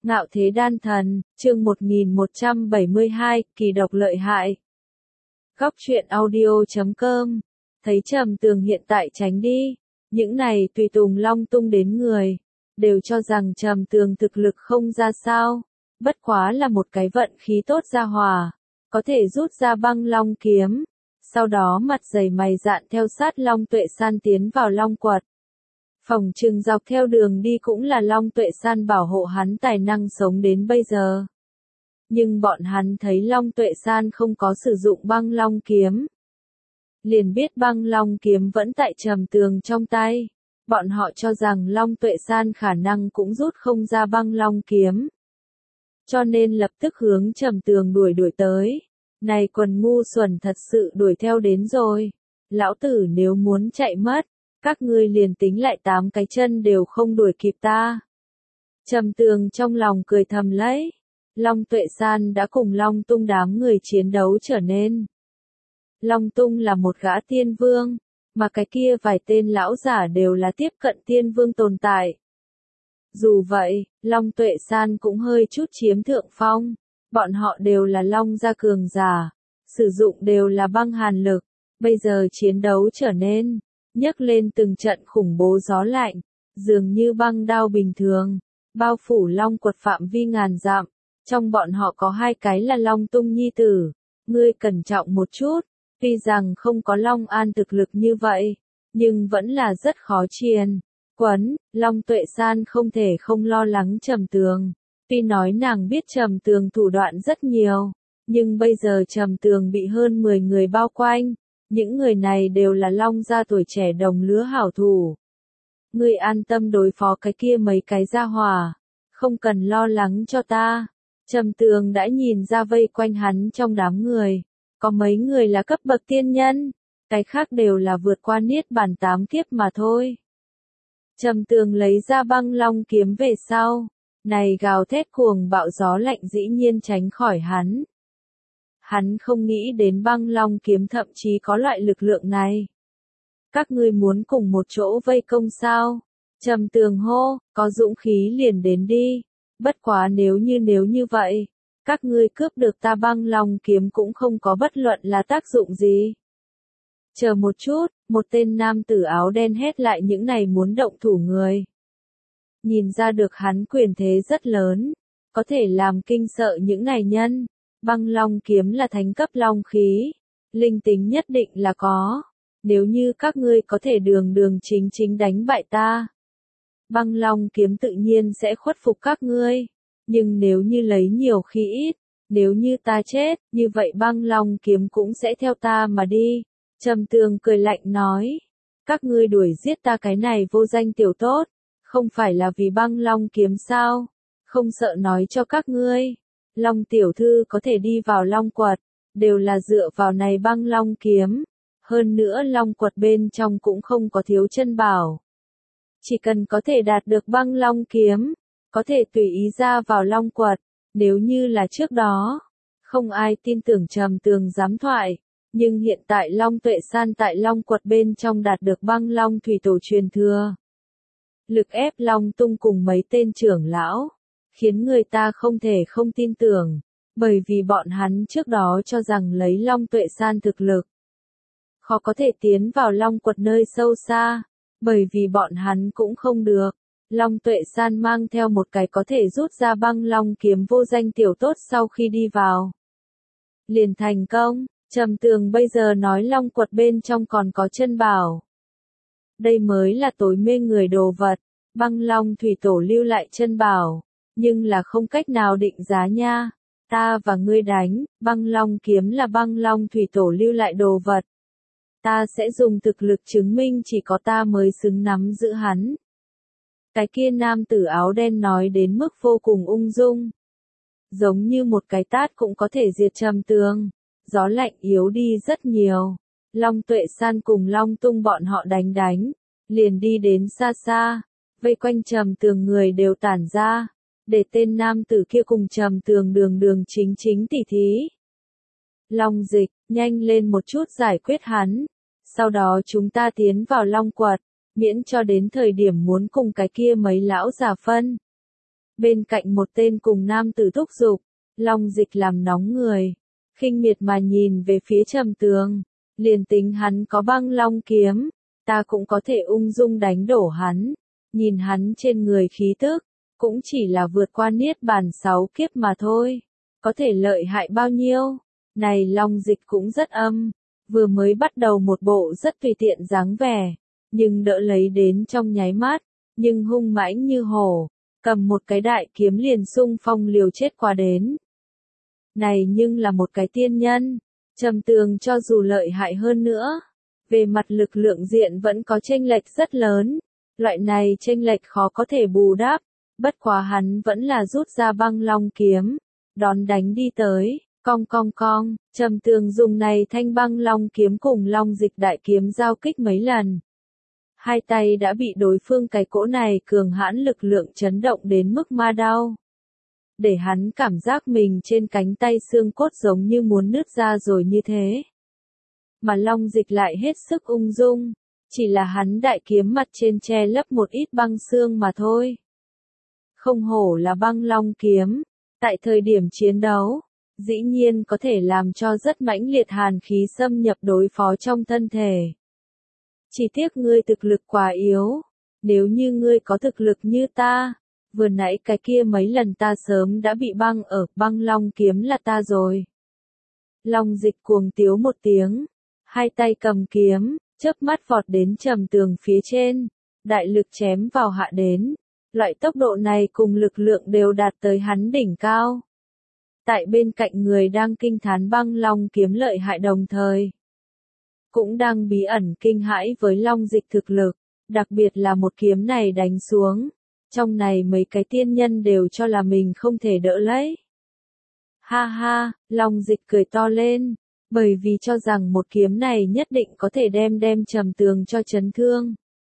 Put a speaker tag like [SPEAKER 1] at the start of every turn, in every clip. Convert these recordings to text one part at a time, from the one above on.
[SPEAKER 1] Ngạo thế đan thần, chương 1172, kỳ độc lợi hại. Góc truyện audio.com. Thấy Trầm Tường hiện tại tránh đi, những này tùy tùng long tung đến người, đều cho rằng Trầm Tường thực lực không ra sao, bất quá là một cái vận khí tốt ra hòa, có thể rút ra băng long kiếm, sau đó mặt dày mày dạn theo sát Long Tuệ San tiến vào Long Quật. Phòng trừng dọc theo đường đi cũng là Long Tuệ San bảo hộ hắn tài năng sống đến bây giờ. Nhưng bọn hắn thấy Long Tuệ San không có sử dụng băng long kiếm. Liền biết băng long kiếm vẫn tại Trầm Tường trong tay. Bọn họ cho rằng Long Tuệ San khả năng cũng rút không ra băng long kiếm. Cho nên lập tức hướng Trầm Tường đuổi tới. Này quần ngu xuẩn thật sự đuổi theo đến rồi. Lão tử nếu muốn chạy mất, các ngươi liền tính lại 8 cái chân đều không đuổi kịp ta. Trầm Tường trong lòng cười thầm lấy. Long Tuệ San đã cùng Long Tung đám người chiến đấu trở nên. Long Tung là một gã tiên vương, mà cái kia vài tên lão giả đều là tiếp cận tiên vương tồn tại. Dù vậy, Long Tuệ San cũng hơi chút chiếm thượng phong, bọn họ đều là Long gia cường giả, sử dụng đều là băng hàn lực, bây giờ chiến đấu trở nên, nhấc lên từng trận khủng bố gió lạnh, dường như băng đao bình thường, bao phủ Long Quật phạm vi ngàn dặm. Trong bọn họ có 2 cái là Long Tung nhi tử, ngươi cẩn trọng một chút, tuy rằng không có Long An thực lực như vậy, nhưng vẫn là rất khó chiến. Quấn, Long Tuệ San không thể không lo lắng Trầm Tường, tuy nói nàng biết Trầm Tường thủ đoạn rất nhiều, nhưng bây giờ Trầm Tường bị hơn 10 người bao quanh, những người này đều là Long gia tuổi trẻ đồng lứa hảo thủ. Ngươi an tâm đối phó cái kia mấy cái gia hỏa, không cần lo lắng cho ta. Trầm Tường đã nhìn ra vây quanh hắn trong đám người, có mấy người là cấp bậc tiên nhân, cái khác đều là vượt qua niết bàn 8 kiếp mà thôi. Trầm Tường lấy ra băng long kiếm về sau, này gào thét cuồng bạo gió lạnh dĩ nhiên tránh khỏi hắn. Hắn không nghĩ đến băng long kiếm thậm chí có loại lực lượng này. Các ngươi muốn cùng một chỗ vây công sao? Trầm Tường hô, có dũng khí liền đến đi. Bất quá nếu như vậy, các ngươi cướp được ta băng long kiếm cũng không có bất luận là tác dụng gì. Chờ một chút, một tên nam tử áo đen hét lại những này muốn động thủ người. Nhìn ra được hắn quyền thế rất lớn, có thể làm kinh sợ những này nhân. Băng long kiếm là thánh cấp long khí, linh tính nhất định là có. Nếu như các ngươi có thể đường chính đánh bại ta, băng long kiếm tự nhiên sẽ khuất phục các ngươi, nhưng nếu như lấy nhiều khi ít, nếu như ta chết, như vậy băng long kiếm cũng sẽ theo ta mà đi. Trầm Tường cười lạnh nói, các ngươi đuổi giết ta cái này vô danh tiểu tốt, không phải là vì băng long kiếm sao, không sợ nói cho các ngươi, Long tiểu thư có thể đi vào Long Quật, đều là dựa vào này băng long kiếm, hơn nữa Long Quật bên trong cũng không có thiếu chân bảo. Chỉ cần có thể đạt được băng long kiếm, có thể tùy ý ra vào Long Quật, nếu như là trước đó, không ai tin tưởng Trầm Tường dám thoại, nhưng hiện tại Long Tuệ San tại Long Quật bên trong đạt được băng long thủy tổ truyền thừa. Lực ép Long Tung cùng mấy tên trưởng lão, khiến người ta không thể không tin tưởng, bởi vì bọn hắn trước đó cho rằng lấy Long Tuệ San thực lực, khó có thể tiến vào Long Quật nơi sâu xa. Bởi vì bọn hắn cũng không được. Long Tuệ San mang theo một cái có thể rút ra băng long kiếm vô danh tiểu tốt sau khi đi vào. Liền thành công, Trầm Tường bây giờ nói Long Quật bên trong còn có chân bảo. Đây mới là tối mê người đồ vật, băng long thủy tổ lưu lại chân bảo, nhưng là không cách nào định giá nha. Ta và ngươi đánh, băng long kiếm là băng long thủy tổ lưu lại đồ vật. Ta sẽ dùng thực lực chứng minh chỉ có ta mới xứng nắm giữ hắn. Cái kia nam tử áo đen nói đến mức vô cùng ung dung. Giống như một cái tát cũng có thể diệt Trầm Tường. Gió lạnh yếu đi rất nhiều. Long Tuệ San cùng Long Tung bọn họ đánh. Liền đi đến xa xa. Vây quanh Trầm Tường người đều tản ra. Để tên nam tử kia cùng Trầm Tường đường chính tỉ thí. Long Dịch, nhanh lên một chút giải quyết hắn. Sau đó chúng ta tiến vào Long Quật, miễn cho đến thời điểm muốn cùng cái kia mấy lão già phân. Bên cạnh một tên cùng nam tử thúc giục, Long Dịch làm nóng người, khinh miệt mà nhìn về phía Trầm Tường, liền tính hắn có băng long kiếm, ta cũng có thể ung dung đánh đổ hắn, nhìn hắn trên người khí tức, cũng chỉ là vượt qua niết bàn 6 kiếp mà thôi, có thể lợi hại bao nhiêu, này Long Dịch cũng rất âm, vừa mới bắt đầu một bộ rất tùy tiện dáng vẻ, nhưng đỡ lấy đến trong nháy mắt, nhưng hung mãnh như hổ, cầm một cái đại kiếm liền xung phong liều chết qua đến. Này nhưng là một cái tiên nhân, Trầm Tường cho dù lợi hại hơn nữa, về mặt lực lượng diện vẫn có chênh lệch rất lớn, loại này chênh lệch khó có thể bù đắp, bất quá hắn vẫn là rút ra băng long kiếm, đón đánh đi tới, cong cong cong, Trầm Tường dùng này thanh băng long kiếm cùng Long Dịch đại kiếm giao kích mấy lần. Hai tay đã bị đối phương cái cỗ này cường hãn lực lượng chấn động đến mức ma đau. Để hắn cảm giác mình trên cánh tay xương cốt giống như muốn nứt ra rồi như thế. Mà Long Dịch lại hết sức ung dung, chỉ là hắn đại kiếm mặt trên che lấp một ít băng xương mà thôi. Không hổ là băng long kiếm, tại thời điểm chiến đấu, dĩ nhiên có thể làm cho rất mãnh liệt hàn khí xâm nhập đối phó trong thân thể. Chỉ tiếc ngươi thực lực quá yếu, nếu như ngươi có thực lực như ta, vừa nãy cái kia mấy lần ta sớm đã bị băng ở, băng long kiếm là ta rồi. Long Dịch cuồng tiếu một tiếng, hai tay cầm kiếm, chớp mắt vọt đến Trầm Tường phía trên, đại lực chém vào hạ đến, loại tốc độ này cùng lực lượng đều đạt tới hắn đỉnh cao. Tại bên cạnh người đang kinh thán băng long kiếm lợi hại đồng thời, cũng đang bí ẩn kinh hãi với Long Dịch thực lực, đặc biệt là một kiếm này đánh xuống, trong này mấy cái tiên nhân đều cho là mình không thể đỡ lấy. Ha ha, Long Dịch cười to lên, bởi vì cho rằng một kiếm này nhất định có thể đem Trầm Tường cho chấn thương.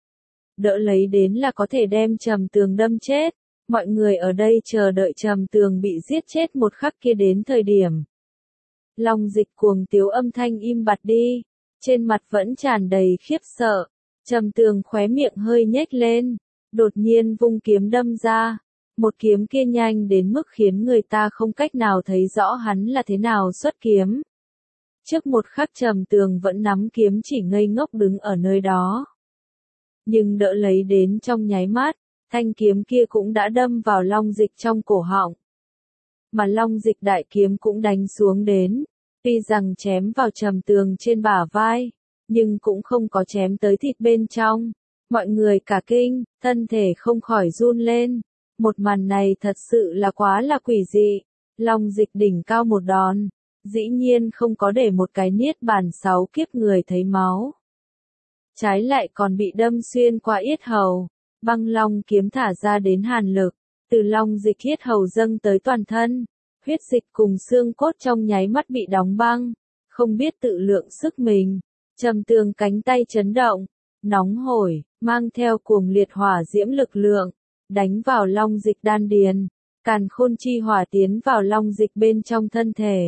[SPEAKER 1] Đỡ lấy đến là có thể đem Trầm Tường đâm chết, mọi người ở đây chờ đợi Trầm Tường bị giết chết một khắc kia đến thời điểm. Long Dịch cuồng tiếu âm thanh im bặt đi, trên mặt vẫn tràn đầy khiếp sợ, Trầm Tường khóe miệng hơi nhếch lên, đột nhiên vung kiếm đâm ra, một kiếm kia nhanh đến mức khiến người ta không cách nào thấy rõ hắn là thế nào xuất kiếm. Trước một khắc Trầm Tường vẫn nắm kiếm chỉ ngây ngốc đứng ở nơi đó. Nhưng đỡ lấy đến trong nháy mắt, thanh kiếm kia cũng đã đâm vào Long Dịch trong cổ họng. Mà Long Dịch đại kiếm cũng đánh xuống đến, tuy rằng chém vào Trầm Tường trên bả vai, nhưng cũng không có chém tới thịt bên trong. Mọi người cả kinh, thân thể không khỏi run lên. Một màn này thật sự là quá là quỷ dị. Long Dịch đỉnh cao một đòn, dĩ nhiên không có để một cái niết bàn 6 kiếp người thấy máu. Trái lại còn bị đâm xuyên qua yết hầu, băng long kiếm thả ra đến hàn lực, từ Long Dịch yết hầu dâng tới toàn thân, huyết dịch cùng xương cốt trong nháy mắt bị đóng băng, không biết tự lượng sức mình. Trầm Tường cánh tay chấn động, nóng hổi, mang theo cuồng liệt hỏa diễm lực lượng, đánh vào Long Dịch đan điền, càn khôn chi hỏa tiến vào Long Dịch bên trong thân thể.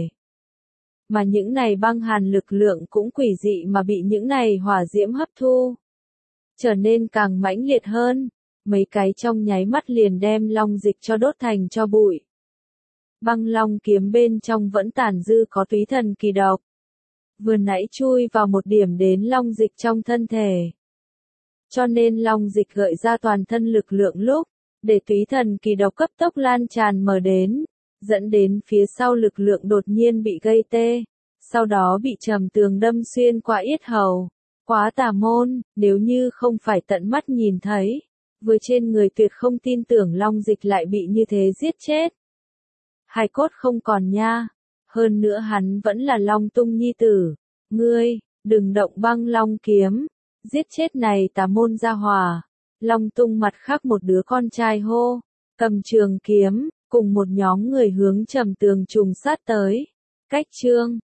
[SPEAKER 1] Mà những này băng hàn lực lượng cũng quỷ dị mà bị những này hỏa diễm hấp thu, trở nên càng mãnh liệt hơn, mấy cái trong nháy mắt liền đem Long Dịch cho đốt thành cho bụi. Băng long kiếm bên trong vẫn tàn dư có túy thần kỳ độc, vừa nãy chui vào một điểm đến Long Dịch trong thân thể. Cho nên Long Dịch gợi ra toàn thân lực lượng lúc, để túy thần kỳ độc cấp tốc lan tràn mở đến, dẫn đến phía sau lực lượng đột nhiên bị gây tê, sau đó bị Trầm Tường đâm xuyên qua yết hầu. Quá tà môn, nếu như không phải tận mắt nhìn thấy, vừa trên người tuyệt không tin tưởng Long Dịch lại bị như thế giết chết. Hài cốt không còn nha, hơn nữa hắn vẫn là Long Tung nhi tử, ngươi, đừng động băng long kiếm, giết chết này tà môn gia hỏa. Long Tung mặt khác một đứa con trai hô, cầm trường kiếm, cùng một nhóm người hướng Trầm Tường trùng sát tới. Cách chương